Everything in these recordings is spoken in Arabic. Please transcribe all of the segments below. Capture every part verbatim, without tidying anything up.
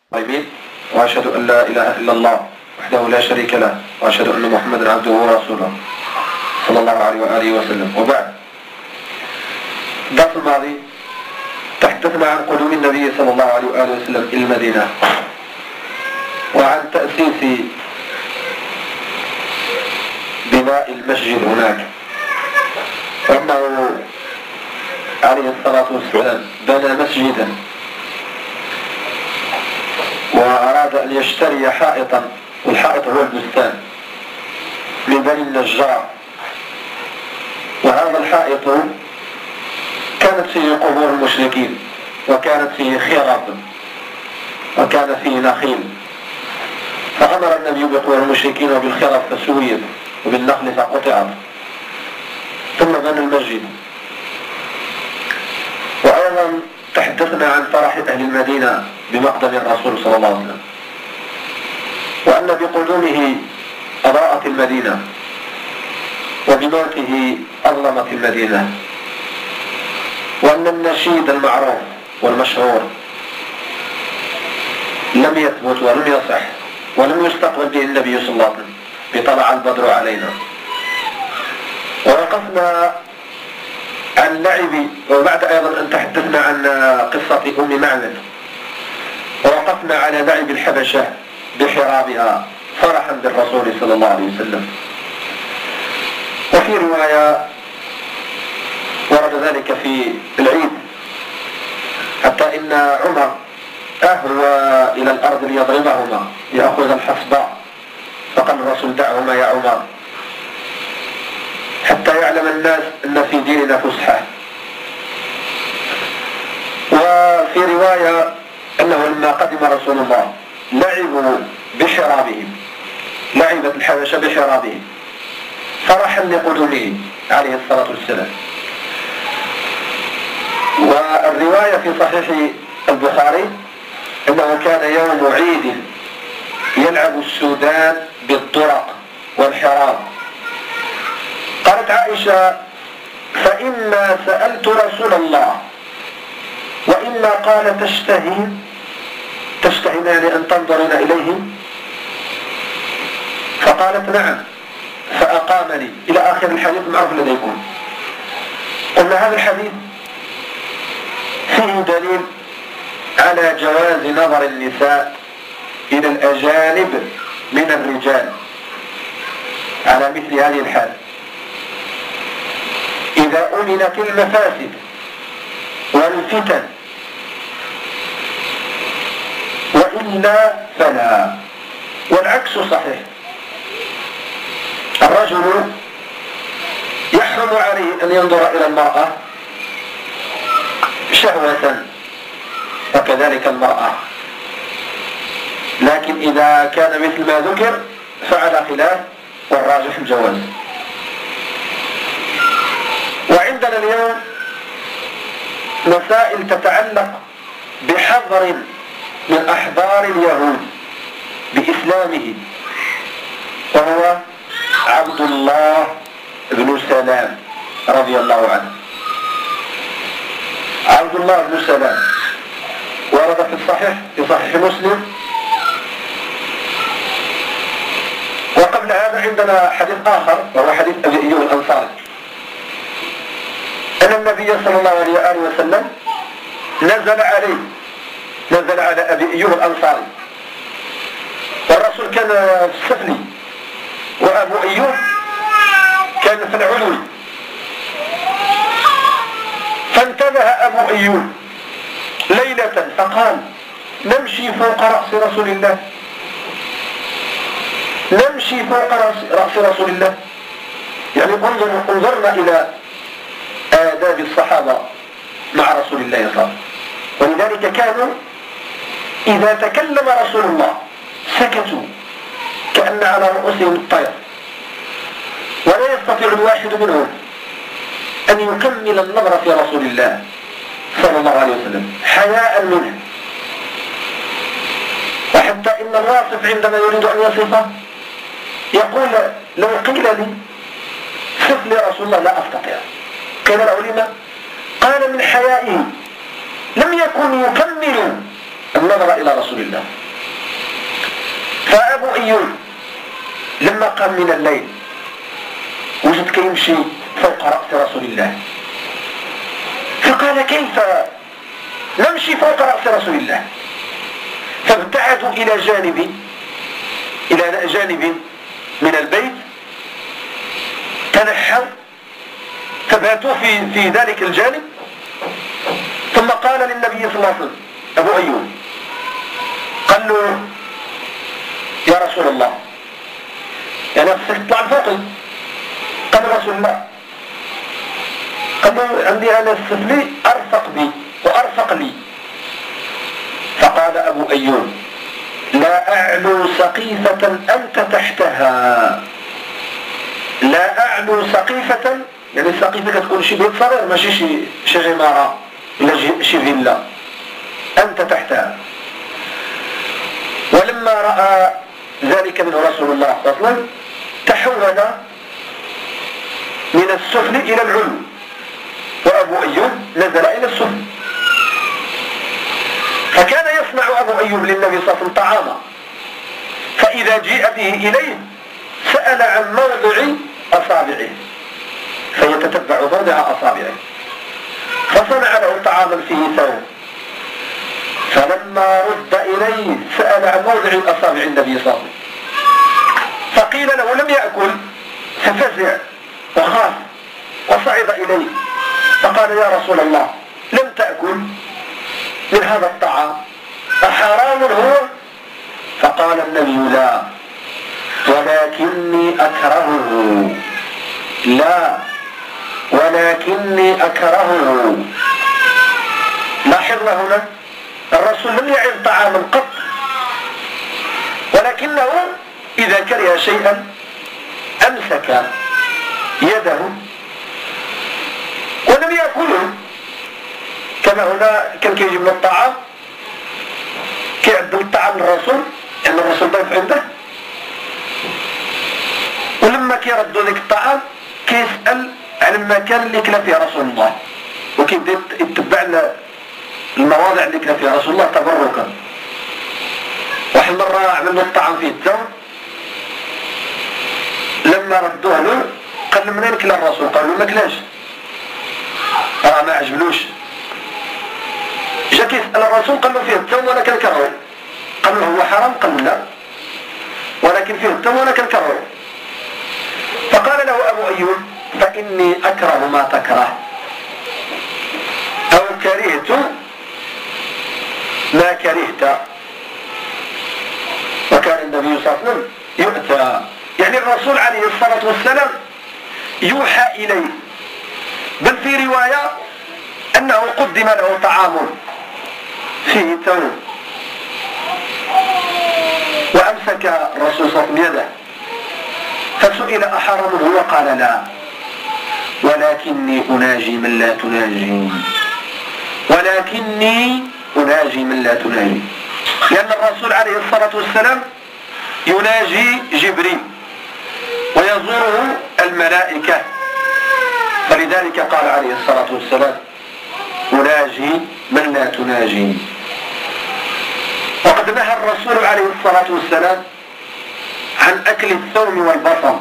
وأشهد أن لا إله إلا الله وحده لا شريك له وأشهد أن محمدا عبده ورسوله صلى الله عليه وآله وسلم. وبعد، الدرس الماضي تحدثنا عن قدوم النبي صلى الله عليه وآله وسلم إلى المدينة وعن تأسيس بناء المسجد هناك، وأنه عليه الصلاة والسلام بنى مسجدا وأراد أن يشتري حائطا، والحائط هو البستان، من بني النجار. وهذا الحائط كانت فيه قبور المشركين، وكانت فيه خراب، وكان فيه نخيل، فأمر النبي بقبور المشركين وبالخراب فسويت وبالنخل فقطعت، ثم بنى المسجد. وأيضا تحدثنا عن فرح أهل المدينة بمقدم الرسول صلى الله عليه وسلم، وأن بقدومه أضاءت المدينة وبموته أظلمت المدينة، وأن النشيد المعروف والمشهور لم يثبت ولم يصح ولم يستقبل به النبي صلى الله عليه وسلم بطلع البدر علينا. ووقفنا عن لعب، وبعد أيضا أن تحدثنا عن قصة أم معبد، ووقفنا على لعب الحبشة بحرابها فرحا بالرسول صلى الله عليه وسلم. وفي رواية ورد ذلك في العيد، حتى إن عمر أهوى إلى الأرض ليضربهما ليأخذ الحصباء، فقال الرسول دعهما يا عمر حتى يعلم الناس أن في ديننا فسحة. وفي رواية أنه لما قدم رسول الله لعبوا بحرابهم، لعبت الحبشة بحرابهم فرحا لقدومه عليه الصلاة والسلام. والرواية في صحيح البخاري أنه كان يوم عيد يلعب السودان بالطرق والحراب. قالت عائشة فإما سألت رسول الله وإما قال تشتهين تشتهيان أن تنظرين إليه، فقالت نعم، فأقامني إلى آخر الحديث معروف لديكم. قلنا هذا الحديث فيه دليل على جواز نظر النساء إلى الأجانب من الرجال على مثل هذه الحال إذا أمنت المفاسد والفتن، وإلا فلا. والعكس صحيح، الرجل يحرم عليه أن ينظر إلى المرأة شهوة، وكذلك المرأة، لكن إذا كان مثل ما ذكر فعلى خلاف، والراجح الجواز. وعندنا اليوم مسائل تتعلق بحذر من أحبار اليهود بإسلامه، وهو عبد الله بن سلام رضي الله عنه. عبد الله بن سلام ورد في الصحيح في صحيح مسلم. وقبل هذا عندنا حديث آخر وهو حديث أبي أيوب الأنصاري، أن النبي صلى الله عليه وآله وسلم نزل عليه نزل على أبي أيوب الأنصاري، والرسول كان في السفلي وأبو أيوب كان في العلوي. فانتبه أبو أيوب ليلة فقال نمشي فوق رأس رسول الله، نمشي فوق رأس رسول الله، يعني انظر انظرنا إلى آداب الصحابة مع رسول الله صلى الله عليه وسلم. ولذلك كانوا إذا تكلم رسول الله سكتوا كأن على رؤوسهم الطير، ولا يستطيع الواحد منهم أن يكمل النظر في رسول الله صلى الله عليه وسلم حياء منه. وحتى إن الواصف عندما يريد أن يصفه يقول لو قيل لي صف لي رسول الله لا أستطيع. قيل له لما؟ قال من حيائه لم يكن يكمل النظر إلى رسول الله. فأبو أيوب لما قام من الليل وجد كيمشي فوق رأس رسول الله، فقال كيف نمشي فوق رأس رسول الله؟ فابتعدوا إلى جانب إلى جانب من البيت، تنحوا فباتوا في في ذلك الجانب، ثم قال للنبي صلى الله عليه وسلم أبو أيوب، قال له يا رسول الله يعني أفسك تطلع لفوقي؟ قال رسول الله، قال له عندي أنا السفلي أرفق بي وأرفق لي. فقال أبو أيوب لا أعلو سقيفة أنت تحتها، لا أعلو سقيفة، يعني السقيفة كتكون شي بيت صغير ماشي شي شي عمارة ولا شي فيلا، أنت تحتها. ولما رأى ذلك منه رسول الله صلى الله عليه وسلم تحول من السفل إلى العلو، وأبو أيوب نزل إلى السفل. فكان يصنع أبو أيوب للنبي صلى الله عليه وسلم طعاما، فإذا جيء به إليه سأل عن موضع أصابعه فيتتبع موضع أصابعه، فصنع له طعاما فيه ثوم، فلما رد إليه سأل عن موضع أصابع النبي صلى الله عليه وسلم، فقيل له لم يأكل، ففزع وخاف وصعد إليه فقال يا رسول الله لم تأكل من هذا الطعام أحرام هو؟ فقال النبي لا ولكني أكرهه، لا ولكني أكرهه. لاحظنا هنا الرسول لم يعن طعاما قط، ولكنه إذا كره شيئا أمسك يده ولم يأكله. كما هنا كان كيجيب من الطعام كيعدل الطعام للرسول، يعني الرسول ضيف عنده، ولما كيردوا ذيك الطعام كيسأل عن المكان اللي كلا فيه رسول الله، وكيبدا يتبع المواضع اللي كلا فيها رسول الله تبركا. واحد مرة عملنا الطعام فيه التوم، لما ردوه له قال له منين كلا الرسول؟ قالوا ما كلاش، راه ما عجبلوش. جا كيسأل الرسول قال له فيه التوم وانا كنكرهه، قال له هو حرام؟ قال له لا ولكن فيه التوم وانا كنكرهه. فقال له أبو أيوب فإني أكره ما تكره، أو كرهت ما كرهت. وكان النبي صلى الله عليه وسلم يؤتى، يعني الرسول عليه الصلاة والسلام يوحى إليه، بل في رواية أنه قدم له طعام فيه تمر، وأمسك الرسول صلى الله عليه وسلم يده فسئل أحرم هو؟ قال لا ولكني أناجي من لا تناجي، ولكني أناجي من لا تناجي، لأن الرسول عليه الصلاة والسلام يناجي جبريل ويزوره الملائكة، فلذلك قال عليه الصلاة والسلام أناجي من لا تناجي. وقد نهى الرسول عليه الصلاة والسلام عن أكل الثوم والبصل،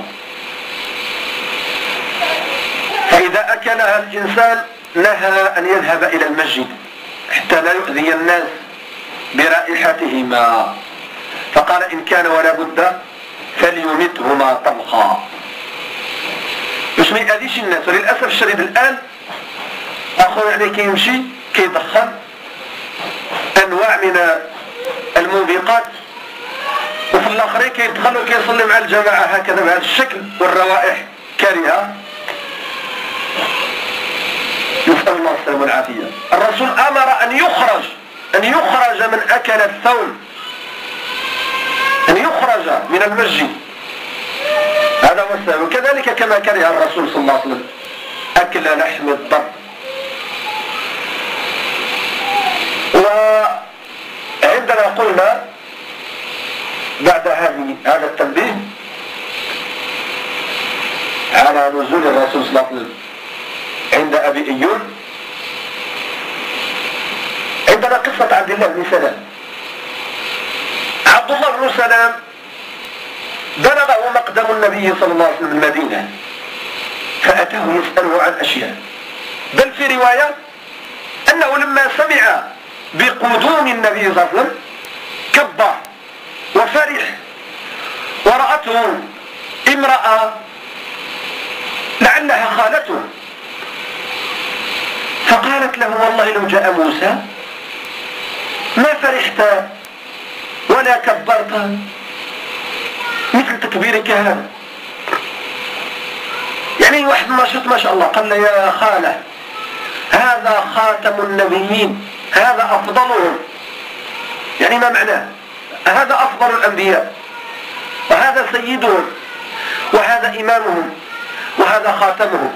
فإذا أكلها الإنسان نهى أن يذهب إلى المسجد حتى لا يؤذي الناس برائحتهما، فقال إن كان ولا بد فليمتهما طبخا باش ما يأذيش الناس. وللأسف الشديد الآن أخونا يعني كيمشي كيدخن أنواع من الموبقات، وفي الآخرين كيدخل وكيصلي مع الجماعة هكذا بهذا الشكل والروائح كارهة، نسأل الله السلامة والعافية. الرسول أمر أن يخرج أن يخرج من أكل الثوم، أن يخرج من المسجد، هذا هو السبب. وكذلك كما كره الرسول صلى الله عليه وسلم أكل لحم الضب. وعندما قلنا بعد هذه هذا التنبيه على نزول الرسول صلى الله عليه وسلم عند أبي أيوب، عندنا قصة عبد الله بن سلام عبد الله بن سلام بلغه مقدم النبي صلى الله عليه وسلم المدينة، فأتاه يسأله عن أشياء، بل في رواية أنه لما سمع بقدوم النبي صلى الله عليه وسلم كبر وفرح، ورأته امرأة لعلها خالته، فقالت له والله لو جاء موسى ما فرحت ولا كبرت مثل تكبيرك هذا. يعني واحد نشط ما شاء الله، قال له يا خالة هذا خاتم النبيين، هذا أفضلهم. يعني ما معناه؟ هذا أفضل الأنبياء، وهذا سيدهم، وهذا إمامهم، وهذا خاتمهم.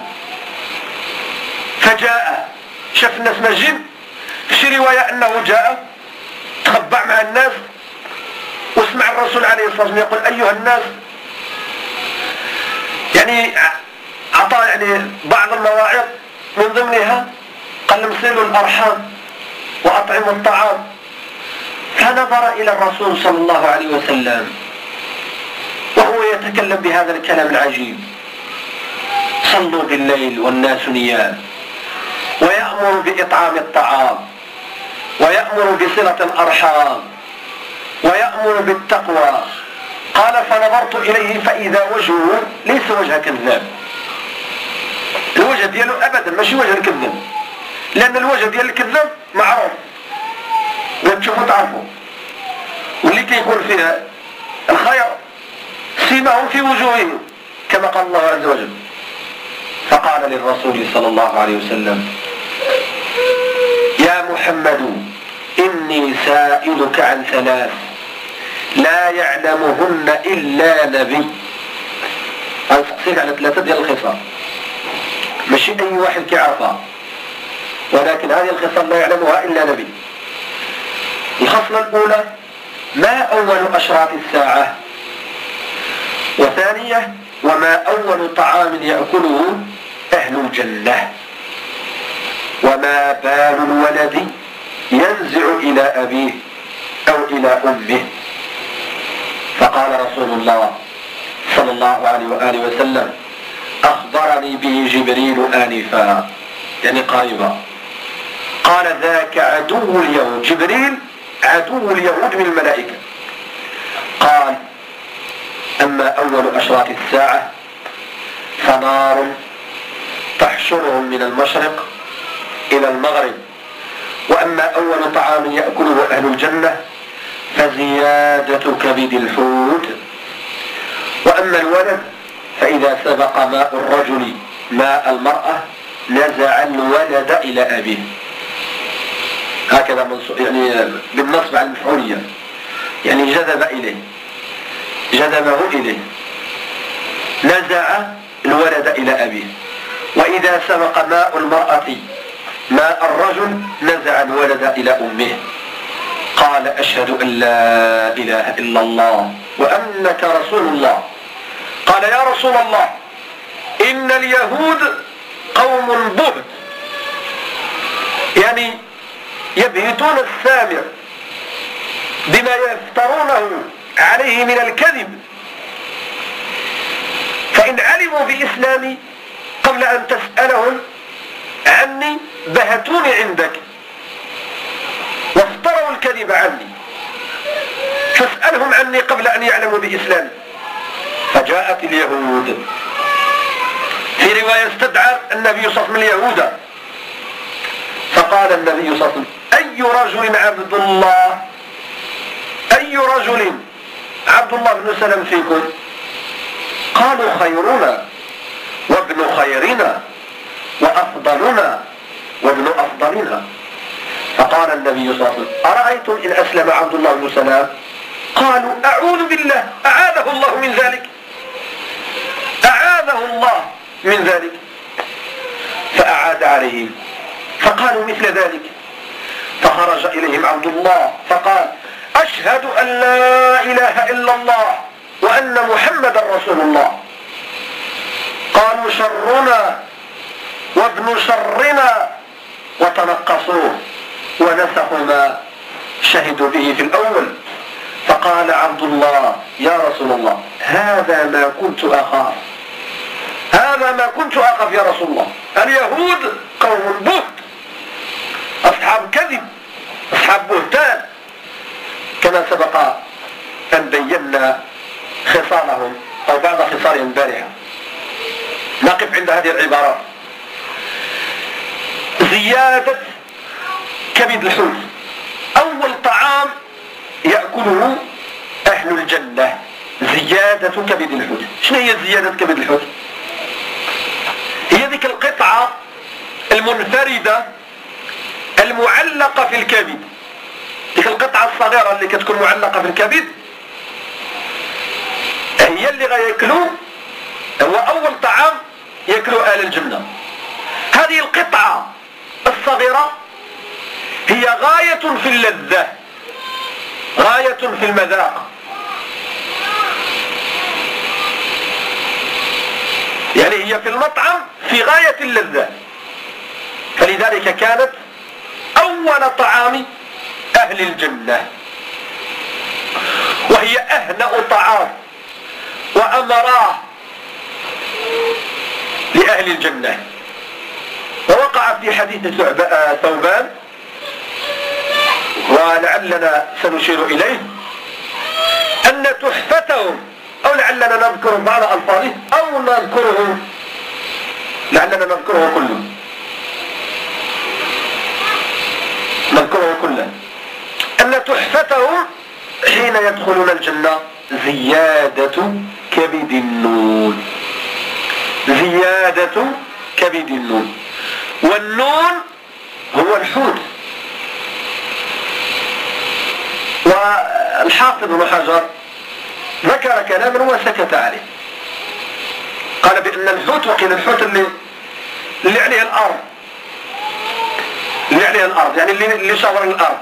فجاء شاف الناس مجين، في رواية أنه جاء تخبع مع الناس واسمع الرسول عليه الصلاة والسلام يقول أيها الناس، يعني أعطى يعني بعض المواعظ من ضمنها قال امسلوا الأرحام وأطعموا الطعام. فنظر إلى الرسول صلى الله عليه وسلم وهو يتكلم بهذا الكلام العجيب: صلوا بالليل والناس نيام، ويأمر بإطعام الطعام، ويأمر بصلة الأرحام، ويأمر بالتقوى. قال فنظرت إليه فإذا وجهه ليس وجه كذاب، الوجه دياله أبدا ماشي وجه الكذاب، لأن الوجه ديال الكذاب معروف وتشوفوا تعرفوا، واللي كيكون فيها الخير سيماهم في وجوههم كما قال الله عز وجل. فقال للرسول صلى الله عليه وسلم: يا محمد إني سائلك عن ثلاث لا يعلمهن إلا نبي. أسقسيك على ثلاثة ديال الخصال، ماشي أي واحد كيعرفها، ولكن هذه الخصال لا يعلمها إلا نبي. الخصلة الأولى: ما أول أشراط الساعة، وثانية: وما أول طعام يأكله أهل الجنة، وما بال الولد ينزع إلى أبيه أو إلى أمه. فقال رسول الله صلى الله عليه وآله وسلم: أخبرني به جبريل آنفا، يعني قريبا. قال: ذاك عدو اليهود. جبريل عدو اليهود من الملائكة. قال: أما أول أشراط الساعة فنار تحشرهم من المشرق إلى المغرب، وأما أول طعام يأكله أهل الجنة فزيادة كبد الحوت، وأما الولد فإذا سبق ماء الرجل ماء المرأة نزع الولد إلى أبيه. هكذا يعني بالنصب على المفعولية، يعني جذب إليه، جذبه إليه، نزع الولد إلى أبيه. وإذا سبق ماء المرأة ماء الرجل نزع الولد إلى أمه. قال: أشهد أن لا إله إلا الله وأنك رسول الله. قال: يا رسول الله، إن اليهود قوم بهت، يعني يبهتون السامع بما يفترونه عليه من الكذب، فإن علموا بإسلامي قبل أن تسألهم عني بهتوني عندك وافتروا الكذب عني، فاسألهم عني قبل أن يعلموا بإسلامي. فجاءت اليهود، في رواية استدعى النبي صلى الله عليه وسلم اليهود، فقال النبي صلى الله عليه وسلم: أي رجل عبد الله، أي رجل عبد الله بن سلام فيكم؟ قالوا: خيرنا وابن خيرنا وأفضلنا وابن أفضلنا. فقال النبي صلى الله عليه وسلم: أرأيتم إن أسلم عبد الله بن سلام؟ قالوا: أعوذ بالله، أعاذه الله من ذلك، أعاذه الله من ذلك. فأعاد عليهم فقالوا مثل ذلك. فخرج إليهم عبد الله فقال: أشهد أن لا إله إلا الله وأن محمدا رسول الله. قالوا: شرنا وابن شرنا، وتنقصوه ونسخوا ما شهدوا به في الأول. فقال عبد الله يا رسول الله هذا ما كنت أخاف، هذا ما كنت أخاف يا رسول الله. اليهود قوم بهت، أصحاب كذب، أصحاب بهتان، كما سبق أن بينا خصالهم أو بعض خصالهم البارحة. نقف عند هذه العبارات. زيادة كبد الحوت، أول طعام يأكله أهل الجنة زيادة كبد الحوت. شنو هي زيادة كبد الحوت؟ هي ذيك القطعة المنفردة المعلقة في الكبد، ذيك القطعة الصغيرة اللي كتكون معلقة في الكبد هي اللي غياكلوا، هو أول طعام يأكلوا أهل الجنة. هذه القطعة الصغيرة هي غاية في اللذة، غاية في المذاق، يعني هي في المطعم في غاية اللذة، فلذلك كانت أول طعام أهل الجنة، وهي أهنأ طعام وأمراه لأهل الجنة. ووقع في حديث ثوبان ولعلنا سنشير إليه أن تحفتهم، أو لعلنا نذكر بعض ألفاظه أو نذكره، لعلنا نذكره كله نذكره كله أن تحفتهم حين يدخلون الجنة زيادة كبد النون، زيادة كبد النون، والنون هو الحوت. والحافظ ابن حجر ذكر كلاما وسكت عليه، قال بأن الحوت، وقيل الحوت اللي اللي عليه الأرض، اللي عليه الأرض يعني اللي اللي شغل الأرض،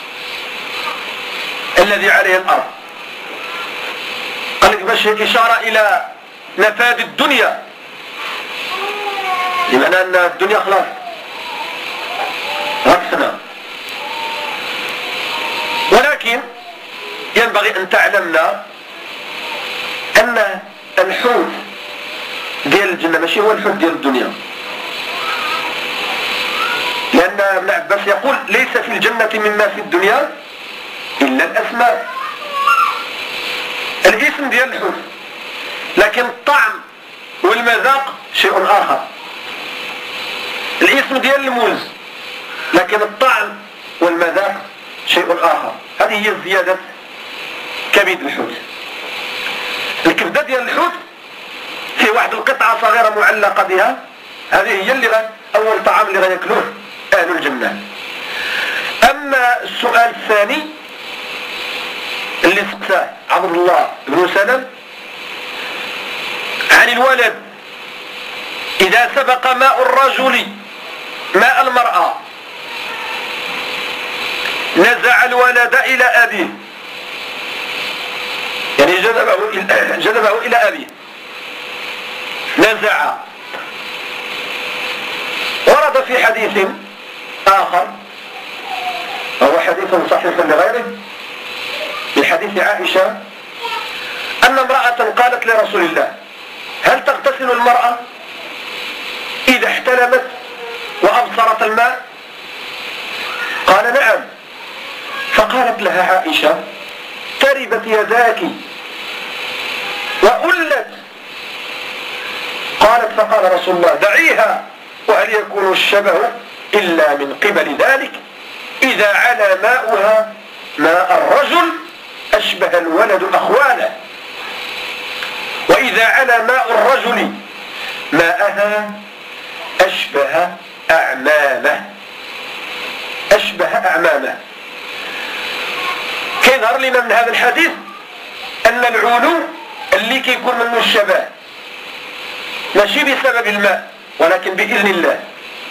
الذي عليه الأرض. قال لك باش إشارة إلى نفاذ الدنيا، بمعنى أن الدنيا خلاص غفنا. ولكن ينبغي أن تعلمنا أن الحوت ديال الجنة ماشي هو الحوت ديال الدنيا، لأن ابن عباس يقول ليس في الجنة مما في الدنيا إلا الأسماء، الاسم ديال الحوت، لكن الطعم والمذاق شيء آخر. الاسم ديال الموز، لكن الطعم والمذاق شيء آخر. هذه هي زيادة كبد الحوت. الكبدة ديال الحوت في واحد القطعة صغيرة معلقة بها، هذه هي اللي غ... أول طعام اللي غياكلوه أهل الجنة. أما السؤال الثاني اللي سقساه عبد الله بن سلم عن الولد، إذا سبق ماء الرجل ماء المرأة نزع الولد إلى أبيه، يعني جذبه إلى, جذبه إلى أبيه، نزع. ورد في حديث آخر وهو حديث صحيح لغيره من حديث عائشة أن امرأة قالت لرسول الله هل تغتسل المرأة إذا احتلمت وأبصرت الماء؟ قال نعم. فقالت لها عائشة تربت يداك وألت. قالت فقال رسول الله دعيها، وهل يكون الشبه إلا من قبل ذلك؟ إذا علا ماؤها ماء الرجل أشبه الولد أخوانه، وإذا علا ماء الرجل ماءها أشبه أعمامه، أشبه أعمامه. كيظهر لنا من هذا الحديث أن العلو اللي كيكون منه الشبه ماشي بسبب الماء ولكن بإذن الله.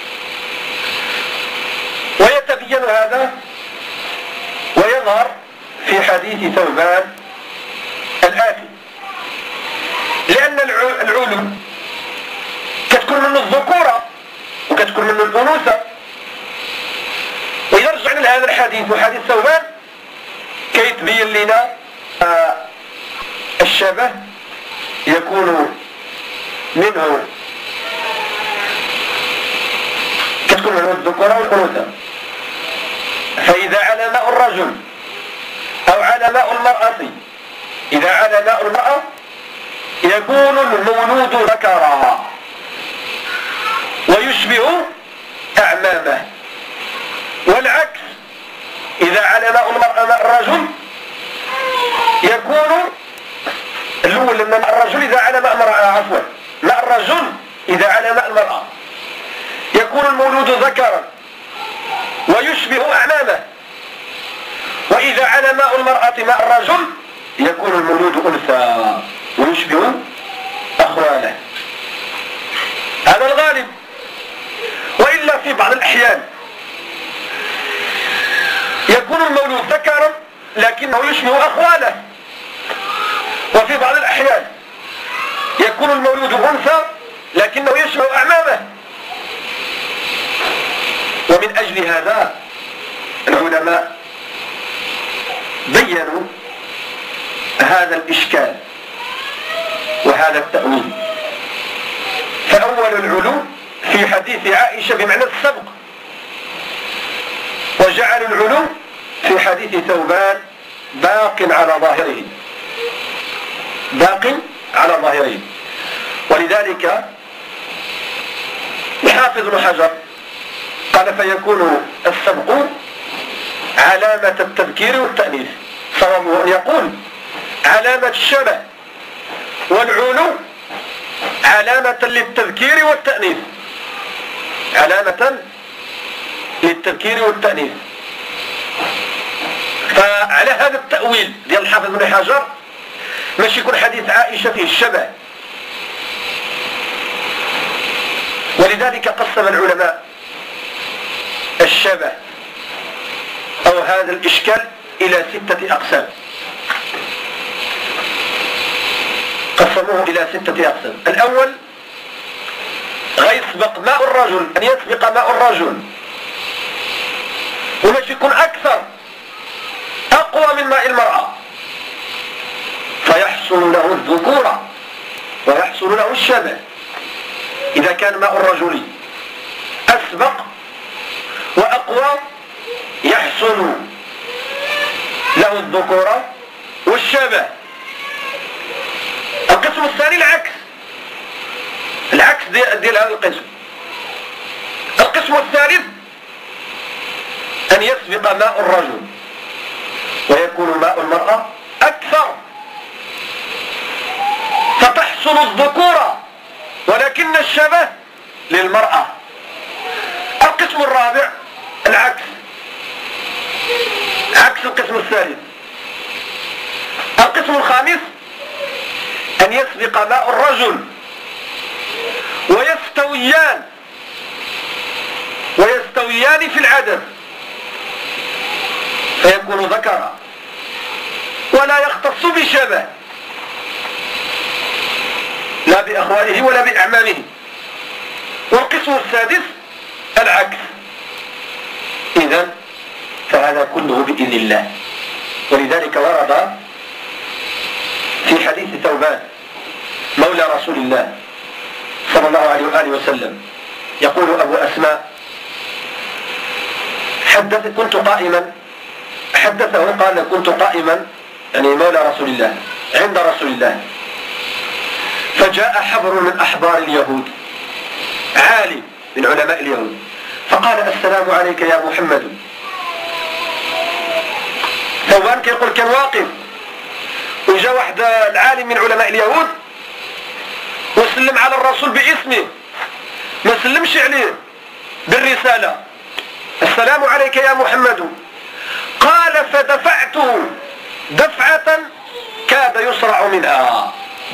ويتبين هذا ويظهر في حديث ثوبان الآتي، لأن العلو كتكون منه الذكورة وكتكون منه الأنوثة. وإذا رجعنا لهذا الحديث وحديث ثوبان كيتبين لنا الشبه يكون منه كتكون منه الذكورة والأنوثة. فإذا على ماء الرجل أو على ماء المرأة، إذا على ماء المرأة يكون المولود ذكرا ويشبه أعمامه، والعكس إذا على ماء المرأة ماء الرجل يكون الأول لما ماء الرجل إذا على ماء المرأة عفوا ماء الرجل إذا على ماء المرأة يكون المولود ذكرا ويشبه أعمامه، وإذا على ماء المرأة ماء الرجل يكون المولود أنثى ويشبه أخواله. هذا الغالب، وإلا في بعض الأحيان يكون المولود ذكرا لكنه يشبه أخواله، وفي بعض الأحيان يكون المولود أنثى لكنه يشبه أعمامه. ومن أجل هذا العلماء بيّنوا هذا الإشكال وهذا التأويل. فأول العلو في حديث عائشة بمعنى السبق، وجعل العلو في حديث ثوبان باق على ظاهره باق على ظاهره ولذلك الحافظ ابن حجر قال فيكون السبق علامة التذكير والتأنيث. صوابه أن يقول علامة الشبه، والعلو علامة للتذكير والتأنيث، علامة للتذكير والتأنيث. فعلى هذا التأويل ديال الحافظ ابن حجر ماشي يكون حديث عائشة فيه الشبه. ولذلك قسم العلماء الشبه أو هذا الإشكال إلى ستة أقسام، قسموه إلى ستة أقسام. الأول غيسبق ماء الرجل، أن يسبق ماء الرجل وماش يكون أكثر أقوى من ماء المرأة فيحصل له الذكورة ويحصل له الشبه. إذا كان ماء الرجل أسبق وأقوى يحصل له الذكورة والشبه. القسم الثاني العكس، العكس ديال هذا القسم. القسم الثالث أن يسبق ماء الرجل ويكون ماء المرأة أكثر فتحصل الذكورة ولكن الشبه للمرأة. القسم الرابع العكس، عكس القسم الثالث. القسم الخامس أن يسبق ماء الرجل ويستويان ويستويان في العدد فيكون ذكرا ولا يختص بشبه لا بأخواله ولا بأعمامه. والقسم السادس العكس. إذن فهذا كله بإذن الله. ولذلك ورد في حديث ثوبان مولى رسول الله صلى الله عليه وآله وسلم يقول أبو أسماء حدث كنت قائما حدثه قال كنت قائما يعني مولى رسول الله عند رسول الله فجاء حبر من أحبار اليهود عالم من علماء اليهود فقال السلام عليك يا محمد. ثوبان كيقول كان واقف وجاء واحد العالم من علماء اليهود وسلم على الرسول باسمه، ما سلمش عليه بالرسالة، السلام عليك يا محمد. قال فدفعته دفعة كاد يصرع منها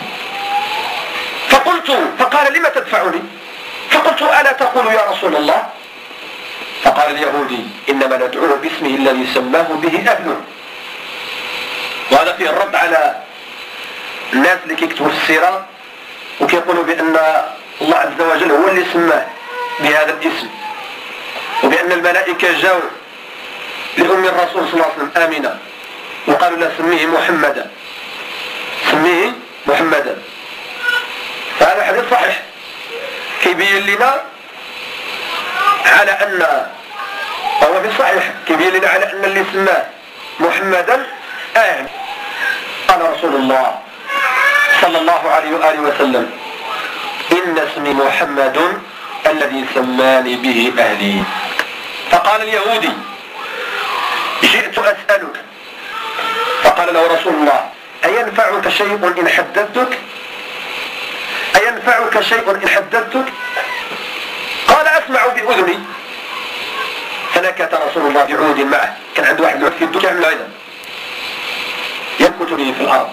فقلت فقال لما تدفعني؟ فقلت ألا تقول يا رسول الله؟ فقال اليهودي إنما ندعوه باسمه الذي سماه به أهله. وهذا فيه الرد على الناس اللي كيكتبوا في السيرة وكيقولوا بأن الله عز وجل هو اللي سماه بهذا الاسم، وبأن الملائكة جاءوا لأم الرسول صلى الله عليه وسلم آمنة وقالوا لا سميه محمدا، سميه محمدا. فهذا حديث صحيح كيبين لنا على أن هو في الصحيح كيبين لنا على أن اللي سماه محمدا آه قال رسول الله صلى الله عليه وآله وسلم إن اسمي محمد الذي سماني به أهلي. فقال اليهودي جئت أسألك، فقال له رسول الله أينفعك شيء إن حدثتك؟ أينفعك شيء إن حدثتك؟ قال أسمع بأذني. فنكت رسول الله بعود معه، كان عنده واحد العود في الدنيا يعمل هذا ينكت به في الأرض.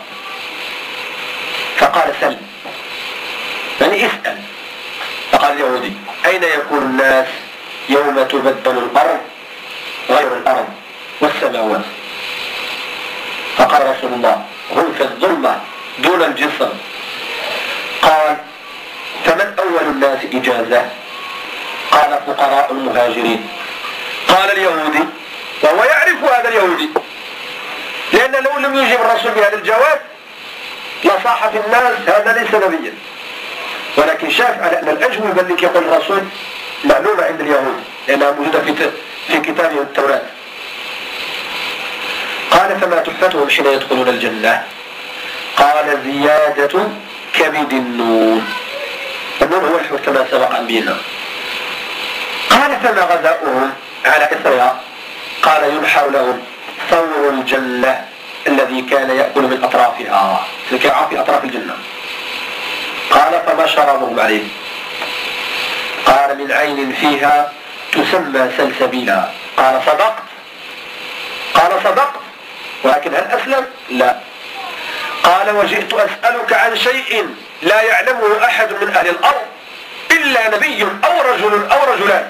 فقال سل، يعني اسأل. فقال اليهودي أين يكون الناس يوم تبدل الأرض غير الأرض والسماوات؟ فقال رسول الله هم في الظلمة دون الجسر. قال فمن أول الناس إجازة؟ قال فقراء المهاجرين. قال اليهودي، وهو يعرف هذا اليهودي، لأن لو لم يجب الرسول بهذا الجواب لصاح في الناس هذا ليس نبيا، ولكن شاف على أن الأجوبة التي يقول الرسول معلومة عند اليهود لأنها موجودة في في كتابهم التوراة. قال فما تحفتهم حين يدخلون الجنة؟ قال زيادة كبد النون، النون هو الحوت كما سبق أن بينا. قال فما غذاؤهم على إثرها؟ قال ينحر لهم ثور الجنة الذي كان يأكل من أطرافها، الكعاء في أطراف الجنة. قال فما شربهم عليه؟ قال من عين فيها تسمى سلسبيلا. قال صدقت. قال صدقت، ولكن هل أسلم؟ لا. قال وجئت أسألك عن شيء لا يعلمه أحد من أهل الأرض إلا نبي أو رجل أو رجلان.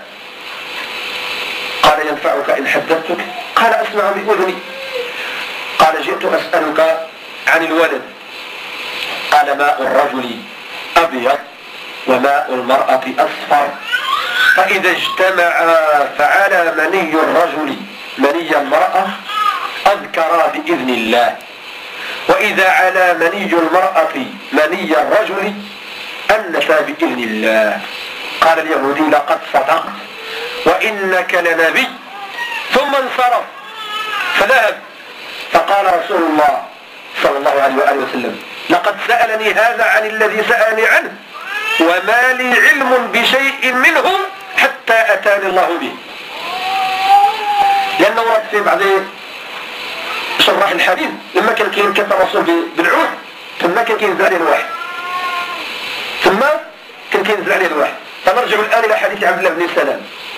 قال ينفعك إن حدثتك؟ قال أسمع بأذني. قال جئت أسألك عن الولد. قال ماء الرجل أبيض وماء المرأة أصفر، فإذا اجتمعا فعلى مني الرجل مني المرأة أذكرا بإذن الله، وإذا على مني المرأة مني الرجل أنسا بإذن الله. قال اليهودي لقد صدقت وإنك لنبي. ثم انصرف فذهب. فقال رسول الله صلى الله عليه وآله وسلم لقد سألني هذا عن الذي سألني عنه وما لي علم بشيء منه حتى أتاني الله به. لأنه ورد في بعض شراح الحديث لما كان كينكت الرسول بالعود ثم كان كينزل عليه الوحي ثم كان كينزل عليه الوحي. فنرجع الآن إلى حديث عبد الله بن سلام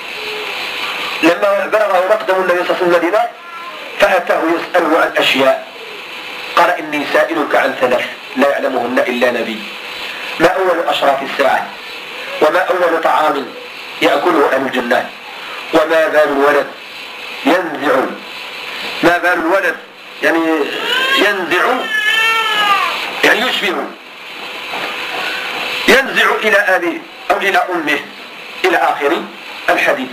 لما بلغه مقدم النبي صلى الله عليه وسلم المدينة فأتاه يسأله عن أشياء. قال إني سائلك عن ثلاث لا يعلمهن إلا نبي. ما أول أشراف الساعة؟ وما أول طعام يأكله أهل الجنة؟ وما بال الولد ينزع ما بال الولد يعني ينزع يعني يشبه ينزع إلى أبيه أو إلى أمه إلى آخر الحديث.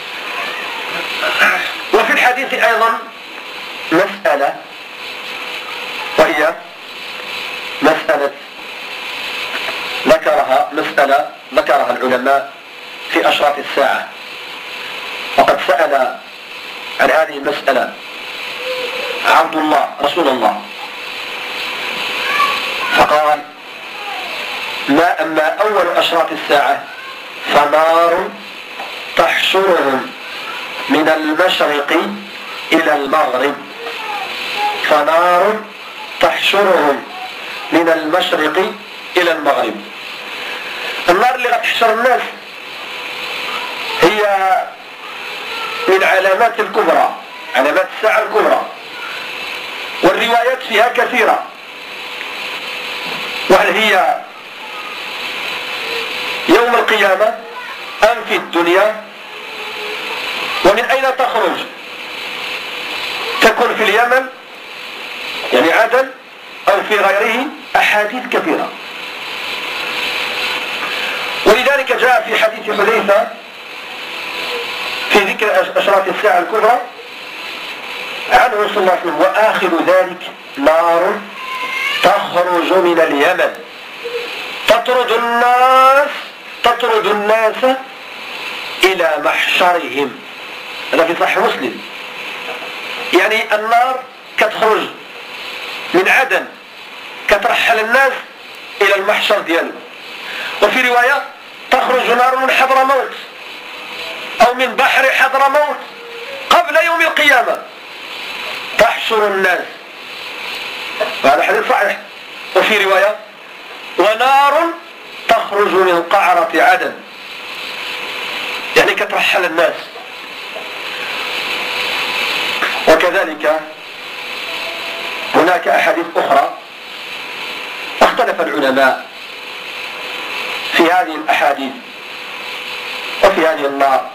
وفي الحديث أيضا مسألة وهي مسألة ذكرها مسألة ذكرها العلماء في أشراط الساعة. وقد سأل عن هذه المسألة عبد الله رسول الله فقال ما أما أول أشراط الساعة فنار تحشرهم من المشرق إلى المغرب. فنار تحشرهم من المشرق إلى المغرب. النار اللي غتحشر الناس هي من علامات الكبرى علامات الساعة الكبرى، والروايات فيها كثيرة. وهل هي يوم القيامة أم في الدنيا؟ ومن أين تخرج؟ تكون في اليمن يعني عدن أو في غيره؟ أحاديث كثيرة. ولذلك جاء في حديث حذيفة في ذكر أشراط الساعة الكبرى عنه صلى الله عليه وسلم: وآخر ذلك نار تخرج من اليمن تطرد الناس تطرد الناس إلى محشرهم. هذا في صحيح مسلم. يعني النار كتخرج من عدن كترحل الناس إلى المحشر ديالهم. وفي رواية: تخرج نار من حضرموت أو من بحر حضرموت قبل يوم القيامة تحشر الناس. هذا حديث صحيح. وفي رواية: ونار تخرج من قعرة عدن، يعني كترحل الناس. وكذلك هناك أحاديث أخرى اختلف العلماء في هذه الأحاديث وفي هذه النار،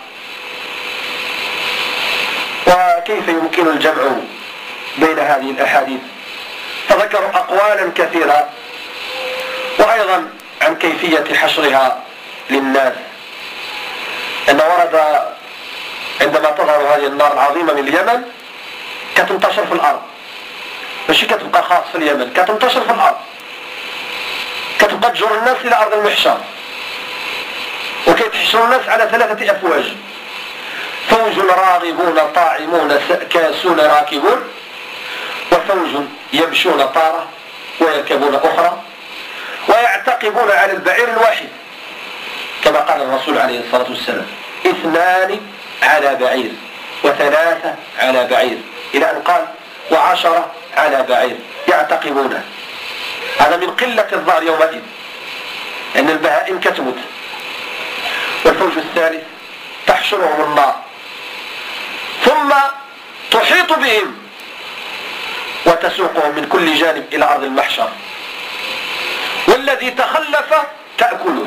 وكيف يمكن الجمع بين هذه الأحاديث، فذكروا أقوالا كثيرة، وأيضا عن كيفية حشرها للناس. أن ورد عندما تظهر هذه النار العظيمة من اليمن كتنتشر في الأرض، ماشي كتبقى خاص في اليمن، كتنتشر في الأرض، كتبقى تجر الناس إلى أرض المحشر، وكيتحشر الناس على ثلاثة أفواج: فوج راغبون طاعمون كاسون راكبون، وفوج يمشون طارة ويركبون أخرى، ويعتقبون على البعير الواحد، كما قال الرسول عليه الصلاة والسلام: اثنان على بعير، وثلاثة على بعير، إلى أن قال: وعشرة على بعير يعتقبونه. هذا من قلة الظهر يومئذ، أن البهائم كتموت. والفوج الثالث تحشرهم النار ثم تحيط بهم وتسوقهم من كل جانب إلى أرض المحشر، والذي تخلف تأكله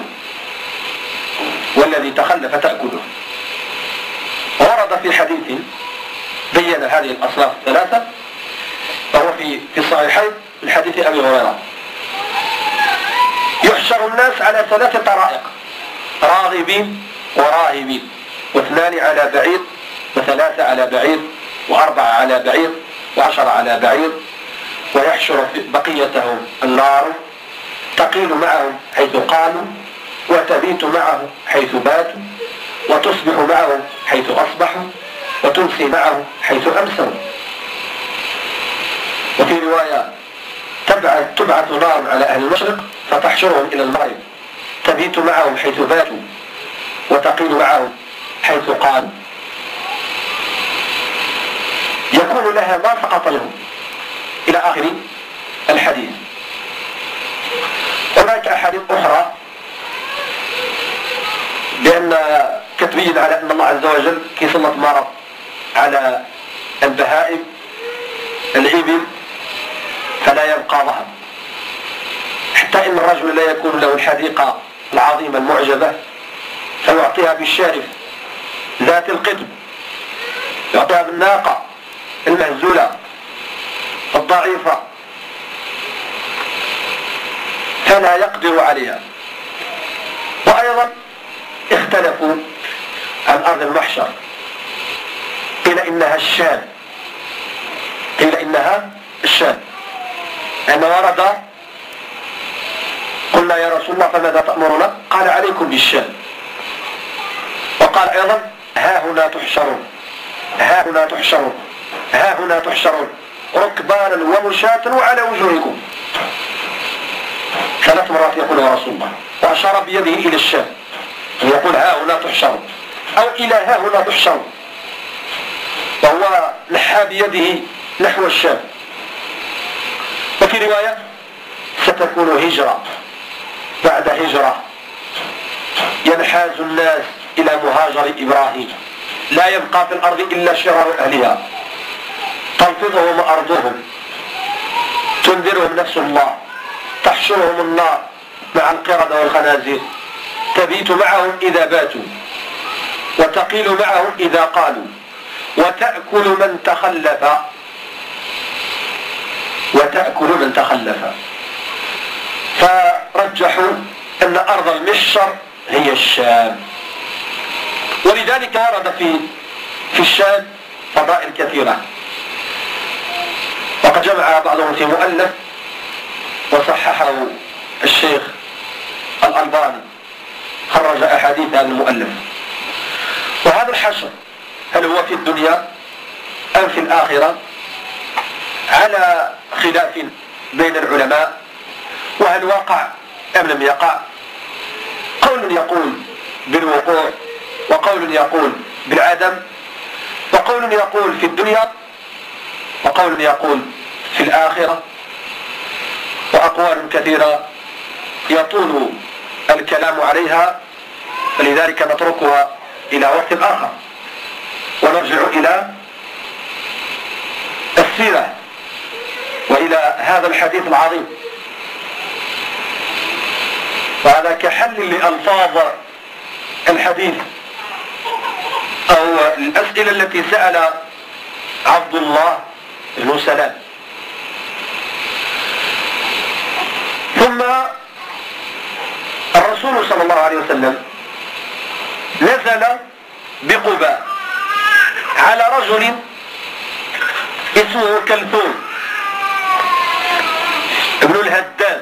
والذي تخلف تأكله. ورد في حديث بين هذه الأصناف الثلاثة، وهو في في الصحيحين من حديث أبي هريرة: يحشر الناس على ثلاث طرائق: راغبين وراهبين، واثنان على بعير، وثلاثة على بعير، وأربعة على بعير، وعشرة على بعير. ويحشر بقيتهم النار تقيل معهم حيث قالوا، وتبيت معهم حيث باتوا، وتصبح معهم حيث أصبحوا، وتمسي معهم حيث أمسوا. وفي رواية: تبعث, تبعث نار على أهل المشرق فتحشرهم إلى المغرب، تبيت معهم حيث باتوا، وتقيل معهم حيث قالوا، يكون لها ما سقط لهم، إلى آخر الحديث. هناك أحاديث أخرى لأن كتبين على أن الله عز وجل كيسلط مرض على البهائم الإبل فلا يبقى ظهر، حتى إن الرجل لا يكون له الحديقة العظيمة المعجبة فيعطيها بالشارف ذات القطب، يعطيها بالناقة المهزولة الضعيفة فلا يقدر عليها. وأيضا اختلفوا عن أرض المحشر، قيل إنها الشام، قيل إنها الشام، أن ورد: قلنا يا رسول الله فماذا تأمرنا؟ قال: عليكم بالشام. وقال أيضا: ها هنا تحشرون، ها هنا تحشرون، ها هنا تحشرون ركبانا ومشاة وعلى وجوهكم. ثلاث مرات يقول يا رسول الله، وأشار بيده إلى الشام، يقول: ها هنا تحشرون، أو إلى ها هنا تحشرون، وهو نحى بيده نحو الشام. وفي رواية: ستكون هجرة بعد هجرة، ينحاز الناس إلى مهاجر إبراهيم، لا يبقى في الأرض إلا شرار أهلها، تلفظهم أرضهم، تنذرهم نفس الله، تحشرهم النار مع القردة والخنازير، تبيت معهم إذا باتوا، وتقيل معهم إذا قالوا، وتأكل من تخلف وتأكل من تخلف. فرجحوا أن أرض المحشر هي الشام، ولذلك ورد في في الشام فضائل كثيرة، وقد جمع بعضهم في مؤلف وصححه الشيخ الألباني، خرج أحاديث هذا المؤلف. وهذا الحشر هل هو في الدنيا أم في الآخرة على خلاف بين العلماء، وهل وقع أم لم يقع. قول يقول بالوقوع، وقول يقول بالعدم، وقول يقول في الدنيا، وقول يقول في الآخرة، وأقوال كثيرة يطول الكلام عليها، فلذلك نتركها إلى وقت آخر ونرجع إلى السيرة وإلى هذا الحديث العظيم. وهذا كحل لألفاظ الحديث أو الأسئلة التي سأل عبد الله بن سلام. ثم الرسول صلى الله عليه وسلم نزل بقباء على رجل اسمه كلثوم ابن الهدام،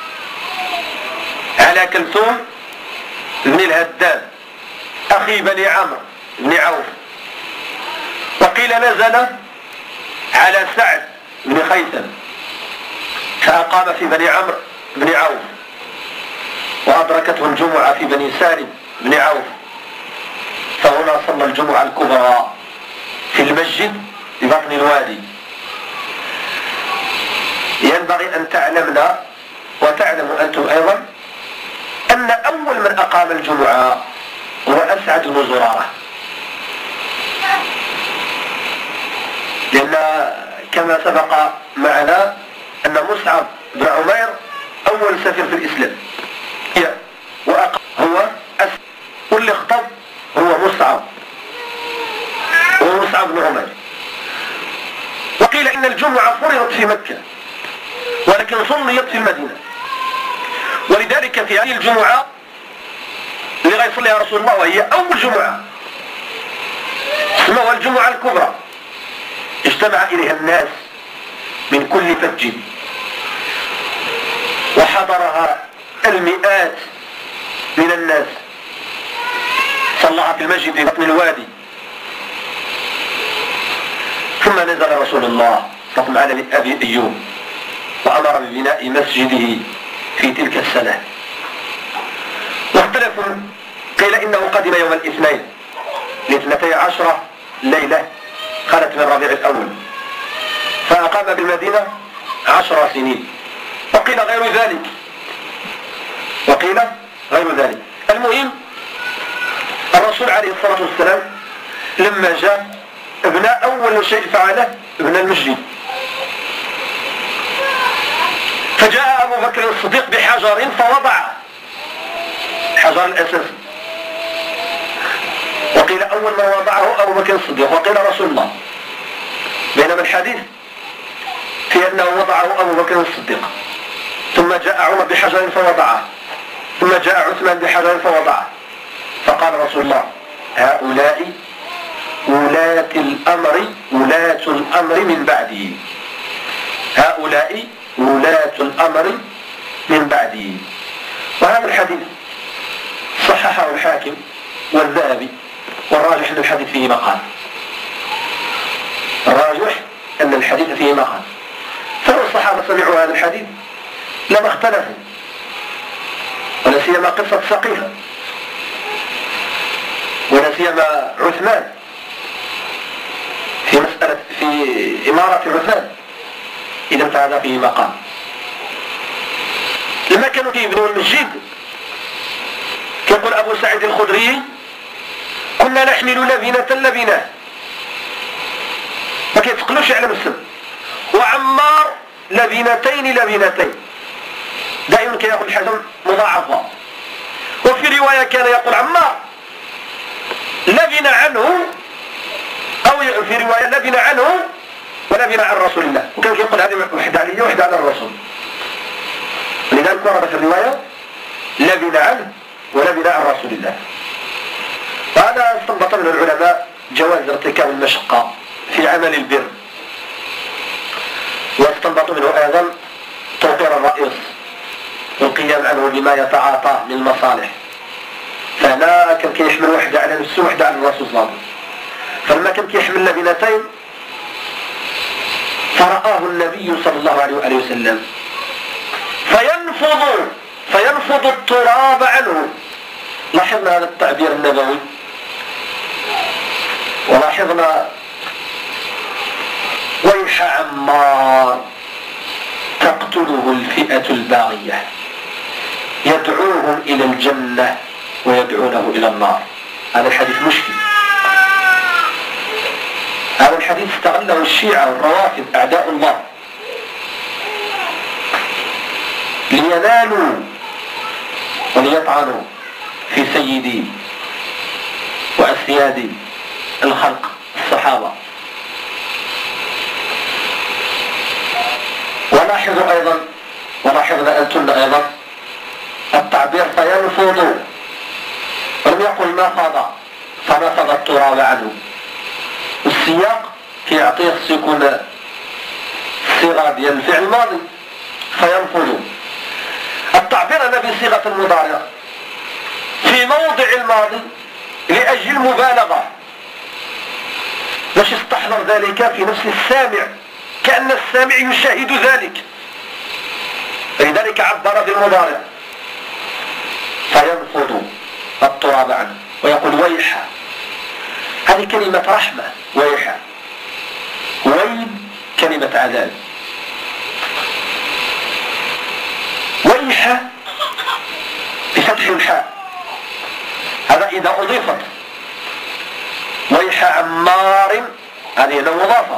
على كلثوم ابن الهدام أخي بني عمرو بن عوف. وقيل نزل على سعد بن خيثم فأقام في بني عمرو بن عوف، وأدركته الجمعة في بني سالم بن عوف، فهنا صلى الجمعة الكبرى في المسجد ببطن الوادي. ينبغي أن تعلمنا وتعلموا أنتم أيضا أن أول من أقام الجمعة هو أسعد بن زرارة، لأن كما سبق معنا أن مصعب بن عمير أول سفير في الإسلام هو أسعد، واللي اخطب هو مصعب وهو مصعب بن عمير. وقيل إن الجمعة فرضت في مكة ولكن صليت في المدينة، ولذلك في هذه الجمعة اللي غيصليها رسول الله وهي أول جمعة اسمها الجمعة الكبرى، اجتمع إليها الناس من كل فج، وحضرها المئات من الناس، صلىها في المسجد في بطن الوادي. ثم نزل رسول الله رقم على أبي أيوب وأمر ببناء مسجده في تلك السنة. واختلفوا، قيل إنه قدم يوم الاثنين لاثنتي عشرة ليلة خلت من ربيع الأول، فأقام بالمدينة عشر سنين، وقيل غير ذلك، وقيل غير ذلك. المهم الرسول عليه الصلاة والسلام لما جاء ابن أول شيء فعله ابن المسجد، فجاء أبو بكر الصديق بحجر فوضعه، حجر الأساس، وقيل أول من وضعه أبو بكر الصديق وقيل رسول الله، بينما الحديث في أنه وضعه أبو بكر الصديق، ثم جاء عمر بحجر فوضعه، ثم جاء عثمان بحجر فوضعه. فقال رسول الله هؤلاء ولاة الأمر ولاة الأمر من بعده، هؤلاء ولاة الأمر من بعده. وهذا الحديث صححه الحاكم والذهبي، والراجح أن الحديث فيه مقال، الراجح أن الحديث فيه مقال. فلو الصحابة سمعوا هذا الحديث لما اختلفوا، ولا سيما قصة سقيفة، ولا سيما عثمان في مسألة في إمارة عثمان، إذا فهذا فيه مقام. لما كانوا يبنوا المسجد يقول أبو سعيد الخدري كنا نحمل لبنة لبنة، ما كيتقلوش على السم، وعمار لبنتين لبنتين، دائما كان يقول الحجم مضاعفة. وفي رواية كان يقول عمار لبن عنه، أو في رواية لبن عنه ولبن عن رسول الله، وكان يقول هذه وحدة علي وحدة على الرسول، لذلك ورد في الرواية لبن عنه ولبن عن رسول الله. وهذا استنبط من العلماء جواز ارتكاب المشقة في عمل البر، يستنبط منه أيضا توقير الرئيس والقيام عنه بما يتعاطاه من المصالح. فهنا كان كيحمل وحدة على نفسه وحدة على الرسول صلى الله عليه وسلم. فلما كان كيحمل لبنتين فرآه النبي صلى الله عليه وآله وسلم فينفض فينفض التراب عنه. لاحظنا هذا التعبير النبوي، ولاحظنا ويح عمار تقتله الفئة الباغية يدعوهم إلى الجنة ويدعونه إلى النار. هذا الحديث مشكل. هذا الحديث استغله الشيعة والروافض أعداء الله لينالوا وليطعنوا في سيدي وأسيادي الخلق الصحابة. ولاحظوا أيضا ولاحظنا أنتم أيضا التعبير فينفض، ولم يقل نفض فنفض التراب عنه. السياق كيعطيه يكون الصيغة ديال الفعل الماضي فينفض. التعبير هنا بصيغة المضارع في موضع الماضي لأجل المبالغة باش يستحضر ذلك في نفس السامع كأن السامع يشاهد ذلك، لذلك عبر بالمضارع فينفض التراب عنه ويقول ويح. هذه كلمة رحمة، ويح. ويل كلمة عذاب. ويح بفتح الحاء، هذا إذا أضيفت. ويح عمار هذه له مضافة.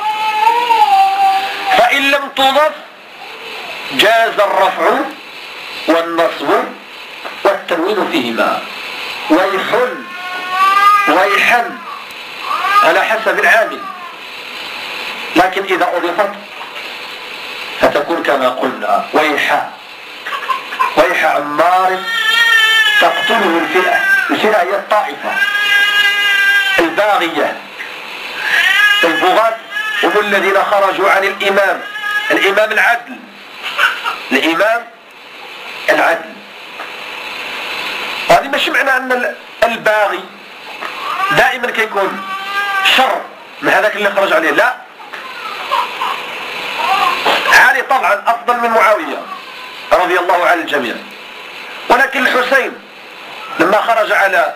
فإن لم تضف جاز الرفع والنصب والتنوين فيهما. ويح ويحا على حسب العامل، لكن إذا أضيفت فتكون كما قلنا ويح. ويح عمار تقتله الفئة. الفئة هي الطائفة الباغية. البغاة هم الذين خرجوا عن الإمام الإمام العدل الإمام العدل. هذه مش معنى أن الباغي دائما كيكون شر من هذاك اللي خرج عليه، لا. علي طبعا أفضل من معاوية رضي الله عن الجميع، ولكن الحسين لما خرج على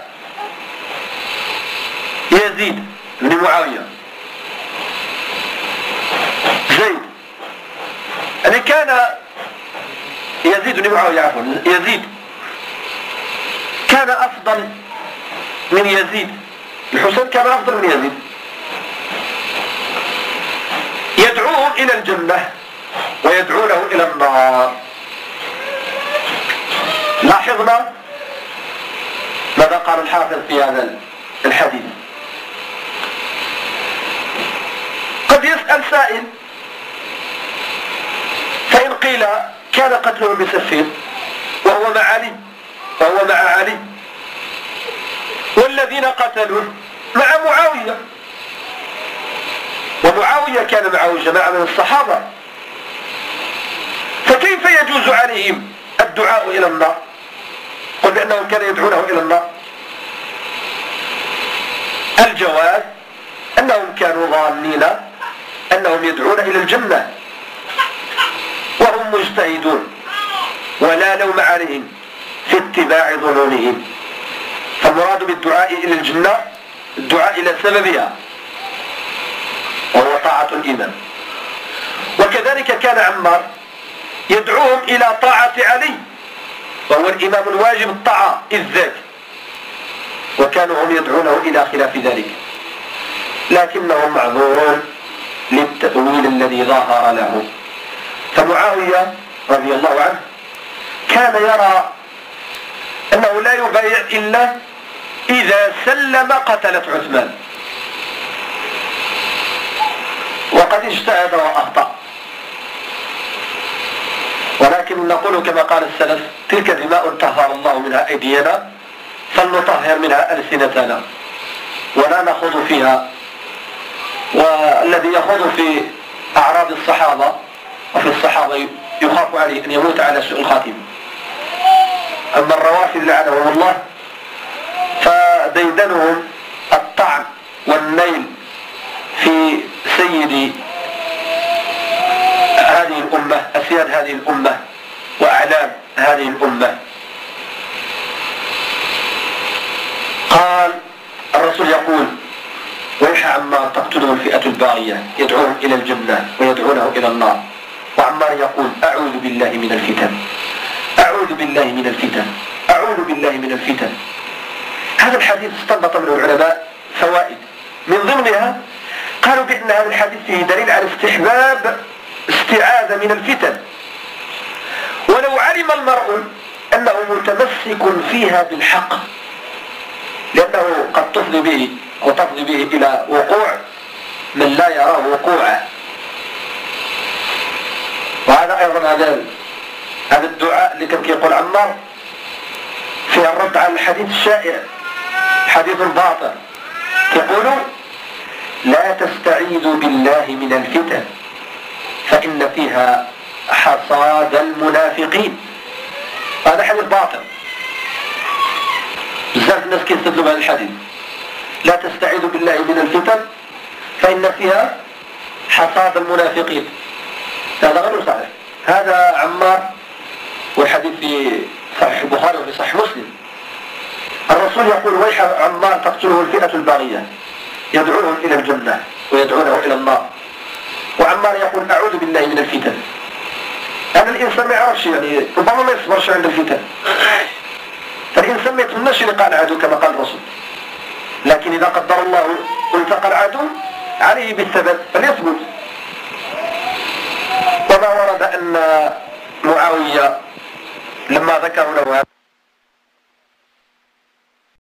يزيد بن معاوية زيد يعني كان يزيد بن معاوية عفوا يزيد كان أفضل من يزيد. الحسين كان أفضل من يزيد، يدعوهم إلى الجنة ويدعونه إلى النار. لاحظنا ماذا قال الحافظ في هذا الحديث. قد يسأل سائل فإن قيل كان قتله بسفين وهو مع علي وهو مع علي والذين قتلوه مع معاوية، ومعاوية كان معه جماعة من الصحابة، فكيف يجوز عليهم الدعاء إلى النار؟ قل بأنهم كانوا يدعونه إلى النار. الجواب أنهم كانوا ظانين أنهم يدعون إلى الجنة وهم مجتهدون ولا لوم عليهم في اتباع ظنونهم. فالمراد بالدعاء إلى الجنة الدعاء إلى سببها وهو طاعة الإمام. وكذلك كان عمار يدعوهم إلى طاعة علي وهو الإمام الواجب الطاعة الذات، وكانوا هم يدعونه إلى خلاف ذلك، لكنهم معذورون للتأويل الذي ظهر له. فمعاوية رضي الله عنه كان يرى أنه لا يبايع إلا إذا سلم قتلة عثمان، وقد اجتهد وأخطأ، ولكن نقول كما قال السلف تلك دماء طهر الله منها أيدينا فلنطهر منها ألسنتنا ولا نخوض فيها. والذي يخوض في أعراض الصحابة وفي الصحابة يخاف عليه أن يموت على سوء الخاتمة. أما الروافد لعنهم الله فديدنهم الطعن والنيل في سيد هذه الأمة، أسياد هذه الأمة وأعلام هذه الأمة. قال الرسول يقول: ويح عمار تقتله الفئة الباغية يدعوهم إلى الجنة ويدعونه إلى النار. وعمار يقول: أعوذ بالله من الفتن، أعوذ بالله من الفتن، أعوذ بالله من الفتن. هذا الحديث استنبط منه العلماء فوائد، من ضمنها قالوا بأن هذا الحديث فيه دليل على استحباب استعاذة من الفتن، ولو علم المرء أنه متمسك فيها بالحق، لأنه قد تفضي به أو تفضي به إلى وقوع من لا يراه وقوعه. وهذا أيضا هذا هذا الدعاء اللي كان كيقول عمار فيها الرد على الحديث الشائع، حديث الباطل، يقولوا: لا تستعيذوا بالله من الفتن فإن فيها حصاد المنافقين. هذا حديث باطل، بزاف الناس كيستدلوا بهذا الحديث: لا تستعيذوا بالله من الفتن فإن فيها حصاد المنافقين. هذا غير صحيح. هذا عمار، والحديث في صحيح البخاري وفي صحيح مسلم. الرسول يقول: ويح عمار تقتله الفئة الباغية يدعوهم إلى الجنة ويدعونه إلى النار. وعمار يقول: أعوذ بالله من الفتن. هذا الإنسان ما يعرفش، يعني ربما ما يصبرش عند الفتن، فالإنسان ما يتمناش لقاء العدو كما قال الرسول، لكن إذا قدر الله التقى العدو عليه بالثبات فليثبت. وما ورد أن معاوية لما ذكروا له